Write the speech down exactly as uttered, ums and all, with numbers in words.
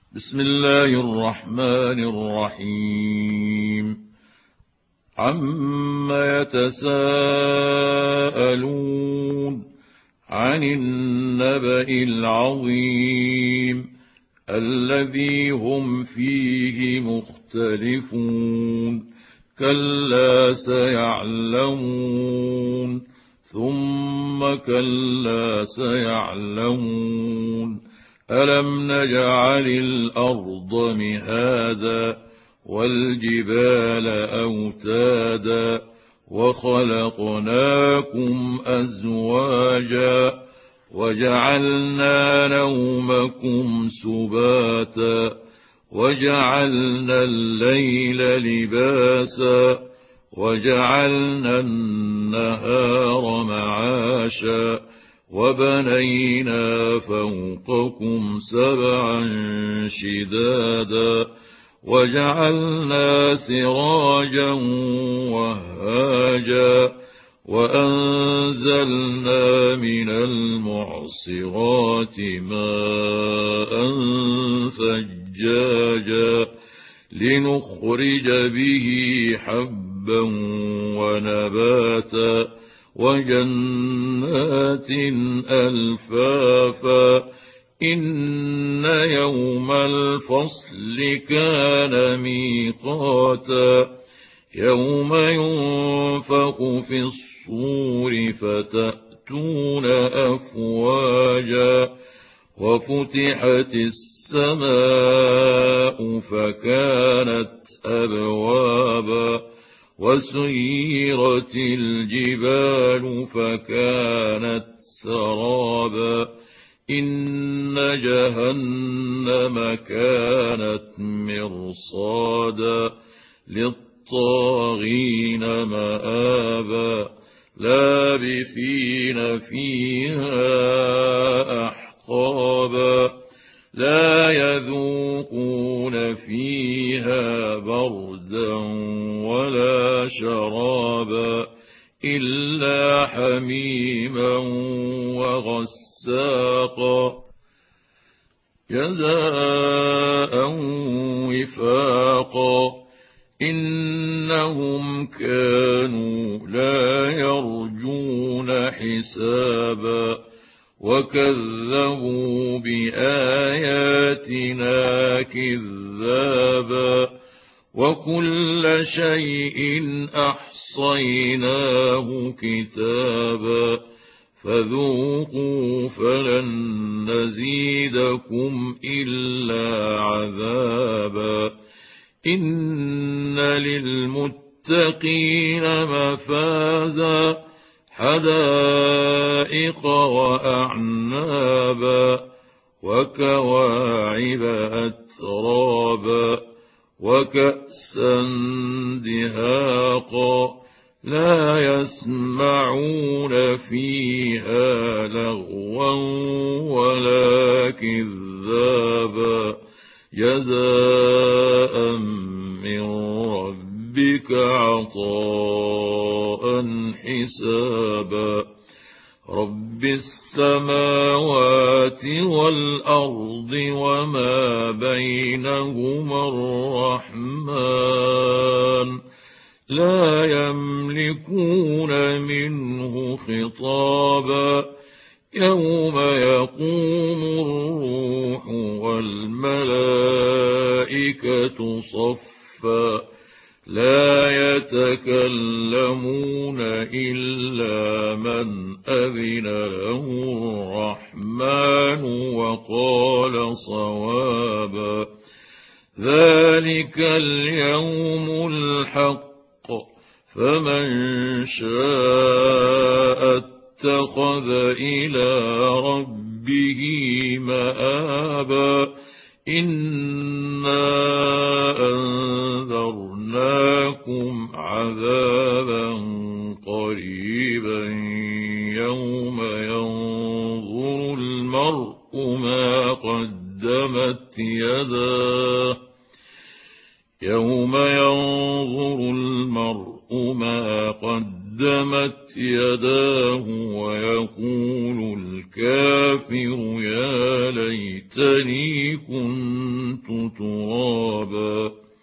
بسم الله الرحمن الرحيم. عم يتساءلون عن النبأ العظيم الذي هم فيه مختلفون كلا سيعلمون ثم كلا سيعلمون ألم نجعل الأرض مهادا والجبال أوتادا وخلقناكم أزواجا وجعلنا نومكم سباتا وجعلنا الليل لباسا وجعلنا النهار معاشا وبنينا فوقكم سبعا شدادا وجعلنا سراجا وهاجا وأنزلنا من المعصرات ماء ثجاجا لنخرج به حبا ونباتا وجنات ألفافا إن يوم الفصل كان ميقاتا يوم ينفخ في الصور فتأتون أفواجا وفتحت السماء فكانت أبوابا وسيرت الجبال فكانت سرابا إن جهنم كانت مرصادا للطاغين مآبا لابثين فيها أحقابا لا يذوقون فيها بردا ولا شرابا إلا حميما وغساقا جزاء وفاقا إنهم كانوا لا يرجون حسابا وكذبوا بآياتنا كذابا وكل شيء أحصيناه كتابا فذوقوا فلن نزيدكم إلا عذابا إن للمتقين مفازا حدائق وأعنابا وكواعب أترابا وكأسا دهاقا لا يسمعون فيها لغوا ولا كذابا جزاء من ربك عطاء حسابا رب السماوات والأرض وما بينهما الرحمن لا يملكون منه خطابا يوم يقوم الروح والملائكة صفا لا يتكلمون إلا من أذن له الرحمن وقال صوابا ذلك اليوم الحق فمن شاء اتخذ إلى ربه مآبا إنا أنذرناكم عذابا قريبا يوم ينظر المرء ما قدمت يداه يوم ينظر المرء ما قدمت قدمت يداه ويقول الكافر يا ليتني كنت ترابا.